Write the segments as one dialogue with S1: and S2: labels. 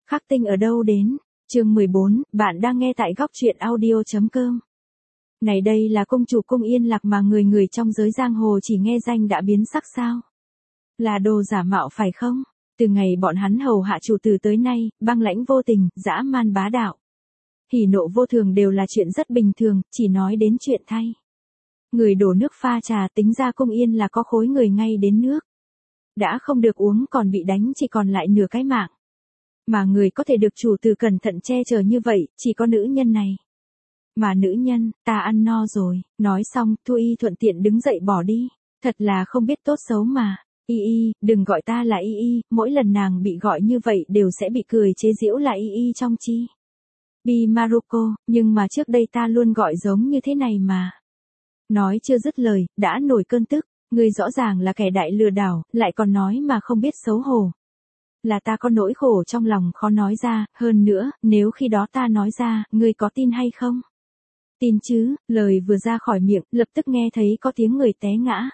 S1: Khắc tinh ở đâu đến? Chương 14, bạn đang nghe tại góc truyện audio.com. Này đây là công chủ cung Yên Lạc mà người người trong giới giang hồ chỉ nghe danh đã biến sắc sao? Là đồ giả mạo phải không? Từ ngày bọn hắn hầu hạ chủ tử tới nay, băng lãnh vô tình, dã man bá đạo. Hỉ nộ vô thường đều là chuyện rất bình thường, chỉ nói đến chuyện thay. Người đổ nước pha trà tính ra cung Yên là có khối người ngay đến nước. Đã không được uống còn bị đánh chỉ còn lại nửa cái mạng. Mà người có thể được chủ tử cẩn thận che chở như vậy, chỉ có nữ nhân này. Mà nữ nhân, ta ăn no rồi, nói xong, Thu Y thuận tiện đứng dậy bỏ đi. Thật là không biết tốt xấu mà. Y, đừng gọi ta là Y, mỗi lần nàng bị gọi như vậy đều sẽ bị cười chế giễu là Y trong chi. Bi Maruko, nhưng mà trước đây ta luôn gọi giống như thế này mà. Nói chưa dứt lời, đã nổi cơn tức, ngươi rõ ràng là kẻ đại lừa đảo, lại còn nói mà không biết xấu hổ. Là ta có nỗi khổ trong lòng khó nói ra, hơn nữa, nếu khi đó ta nói ra, ngươi có tin hay không? Tin chứ, lời vừa ra khỏi miệng, lập tức nghe thấy có tiếng người té ngã.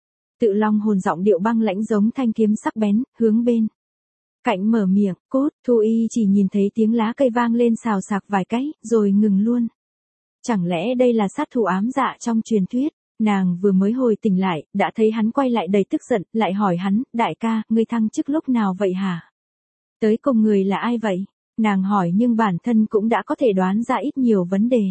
S1: Tự Long hồn giọng điệu băng lãnh giống thanh kiếm sắc bén, hướng bên cạnh mở miệng, cốt, Thu Y chỉ nhìn thấy tiếng lá cây vang lên xào xạc vài cái, rồi ngừng luôn. Chẳng lẽ đây là sát thủ ám dạ trong truyền thuyết? Nàng vừa mới hồi tỉnh lại, đã thấy hắn quay lại đầy tức giận, lại hỏi hắn, đại ca, ngươi thăng chức lúc nào vậy hả? Tới cùng người là ai vậy? Nàng hỏi nhưng bản thân cũng đã có thể đoán ra ít nhiều vấn đề.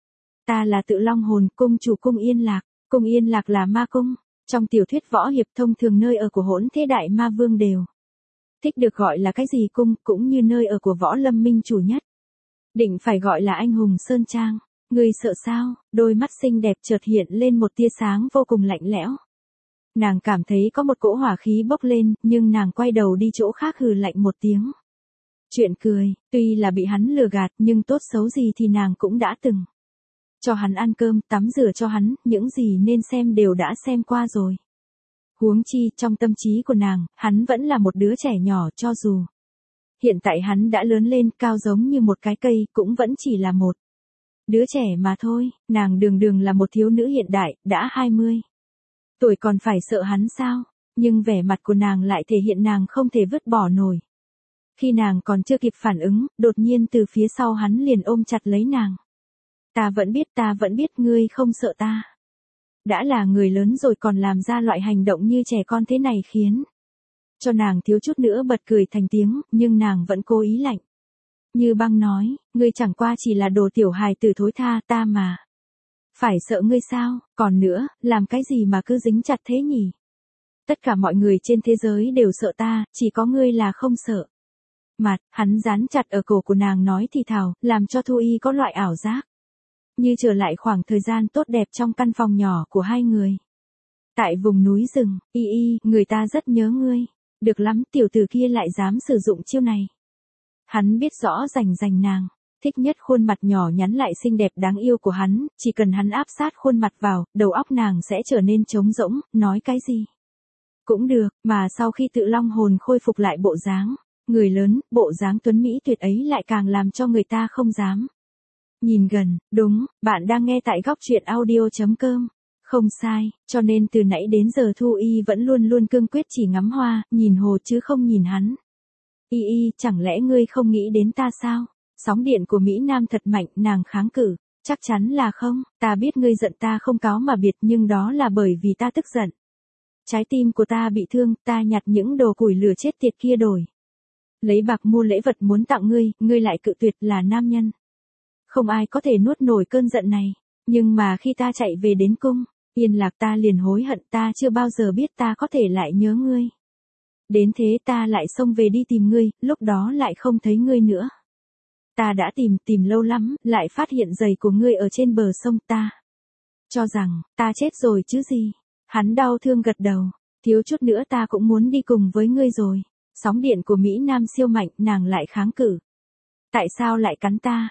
S1: Ta là Tự Long hồn, cung chủ cung Yên Lạc. Cung Yên Lạc là ma cung. Trong tiểu thuyết võ hiệp thông thường nơi ở của hỗn thế đại ma vương đều thích được gọi là cái gì cung, cũng như nơi ở của võ lâm minh chủ nhất. Định phải gọi là anh hùng Sơn Trang. Ngươi sợ sao? Đôi mắt xinh đẹp chợt hiện lên một tia sáng vô cùng lạnh lẽo. Nàng cảm thấy có một cỗ hỏa khí bốc lên, nhưng nàng quay đầu đi chỗ khác hừ lạnh một tiếng. Chuyện cười, tuy là bị hắn lừa gạt nhưng tốt xấu gì thì nàng cũng đã từng cho hắn ăn cơm, tắm rửa cho hắn, những gì nên xem đều đã xem qua rồi. Huống chi, trong tâm trí của nàng, hắn vẫn là một đứa trẻ nhỏ cho dù hiện tại hắn đã lớn lên cao giống như một cái cây, cũng vẫn chỉ là một đứa trẻ mà thôi. Nàng đường là một thiếu nữ hiện đại, đã 20 tuổi còn phải sợ hắn sao? Nhưng vẻ mặt của nàng lại thể hiện nàng không thể vứt bỏ nổi. Khi nàng còn chưa kịp phản ứng, đột nhiên từ phía sau hắn liền ôm chặt lấy nàng. Ta vẫn biết ngươi không sợ ta. Đã là người lớn rồi còn làm ra loại hành động như trẻ con thế này khiến cho nàng thiếu chút nữa bật cười thành tiếng, nhưng nàng vẫn cố ý lạnh như băng nói, ngươi chẳng qua chỉ là đồ tiểu hài tử thối tha, ta mà phải sợ ngươi sao? Còn nữa, làm cái gì mà cứ dính chặt thế nhỉ? Tất cả mọi người trên thế giới đều sợ ta, chỉ có ngươi là không sợ. Mặt, hắn dán chặt ở cổ của nàng nói thì thào, làm cho Thu Y có loại ảo giác như trở lại khoảng thời gian tốt đẹp trong căn phòng nhỏ của hai người. Tại vùng núi rừng, Y, người ta rất nhớ ngươi. Được lắm, tiểu tử kia lại dám sử dụng chiêu này. Hắn biết rõ rành nàng, thích nhất khuôn mặt nhỏ nhắn lại xinh đẹp đáng yêu của hắn, chỉ cần hắn áp sát khuôn mặt vào, đầu óc nàng sẽ trở nên trống rỗng, nói cái gì cũng được, mà sau khi Tự Long hồn khôi phục lại bộ dáng người lớn, bộ dáng tuấn mỹ tuyệt ấy lại càng làm cho người ta không dám nhìn gần. Đúng, bạn đang nghe tại góc truyện audio.com. Không sai, cho nên từ nãy đến giờ Thu Y vẫn luôn cương quyết chỉ ngắm hoa, nhìn hồ chứ không nhìn hắn. Y, chẳng lẽ ngươi không nghĩ đến ta sao? Sóng điện của Mỹ Nam thật mạnh, nàng kháng cự. Chắc chắn là không, ta biết ngươi giận ta không cáo mà biệt nhưng đó là bởi vì ta tức giận. Trái tim của ta bị thương, ta nhặt những đồ củi lửa chết tiệt kia đổi lấy bạc mua lễ vật muốn tặng ngươi lại cự tuyệt. Là nam nhân không ai có thể nuốt nổi cơn giận này. Nhưng mà khi ta chạy về đến cung Yên Lạc, ta liền hối hận, ta chưa bao giờ biết ta có thể lại nhớ ngươi. Đến thế ta lại xông về đi tìm ngươi, lúc đó lại không thấy ngươi nữa. Ta đã tìm lâu lắm, lại phát hiện giày của ngươi ở trên bờ sông, ta cho rằng ta chết rồi chứ gì. Hắn đau thương gật đầu, thiếu chút nữa ta cũng muốn đi cùng với ngươi rồi. Sóng điện của Mỹ Nam siêu mạnh, nàng lại kháng cự. Tại sao lại cắn ta?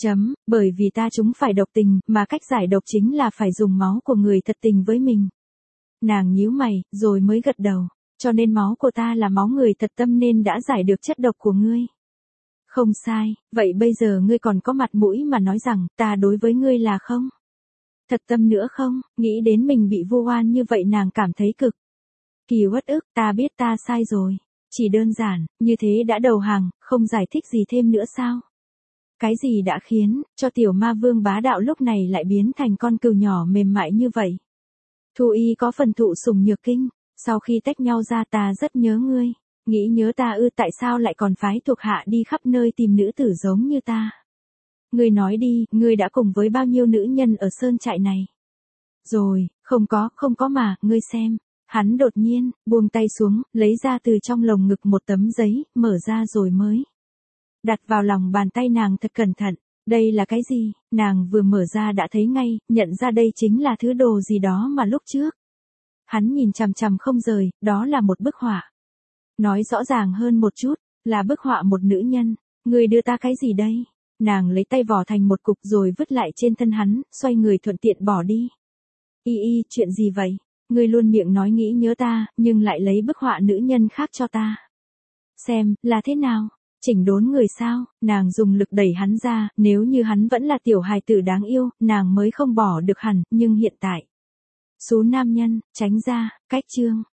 S1: Bởi vì ta chúng phải độc tình, mà cách giải độc chính là phải dùng máu của người thật tình với mình. Nàng nhíu mày, rồi mới gật đầu. Cho nên máu của ta là máu người thật tâm nên đã giải được chất độc của ngươi. Không sai, vậy bây giờ ngươi còn có mặt mũi mà nói rằng, ta đối với ngươi là không thật tâm nữa không? Nghĩ đến mình bị vu oan như vậy nàng cảm thấy cực kỳ uất ức. Ta biết ta sai rồi. Chỉ đơn giản, như thế đã đầu hàng, không giải thích gì thêm nữa sao? Cái gì đã khiến cho tiểu ma vương bá đạo lúc này lại biến thành con cừu nhỏ mềm mại như vậy? Thu Y có phần thụ sủng nhược kinh, sau khi tách nhau ra ta rất nhớ ngươi, nghĩ nhớ ta tại sao lại còn phái thuộc hạ đi khắp nơi tìm nữ tử giống như ta? Ngươi nói đi, ngươi đã cùng với bao nhiêu nữ nhân ở sơn trại này? Rồi, không có mà, ngươi xem. Hắn đột nhiên, buông tay xuống, lấy ra từ trong lồng ngực một tấm giấy, mở ra rồi mới đặt vào lòng bàn tay nàng thật cẩn thận. Đây là cái gì? Nàng vừa mở ra đã thấy ngay, nhận ra đây chính là thứ đồ gì đó mà lúc trước. Hắn nhìn chằm chằm không rời, đó là một bức họa. Nói rõ ràng hơn một chút, là bức họa một nữ nhân. Người đưa ta cái gì đây? Nàng lấy tay vò thành một cục rồi vứt lại trên thân hắn, xoay người thuận tiện bỏ đi. Y, chuyện gì vậy? Ngươi luôn miệng nói nghĩ nhớ ta, nhưng lại lấy bức họa nữ nhân khác cho ta. Xem, là thế nào? Chỉnh đốn người sao? Nàng dùng lực đẩy hắn ra, nếu như hắn vẫn là tiểu hài tử đáng yêu, nàng mới không bỏ được hẳn, nhưng hiện tại. Số nam nhân, tránh ra, cách chương.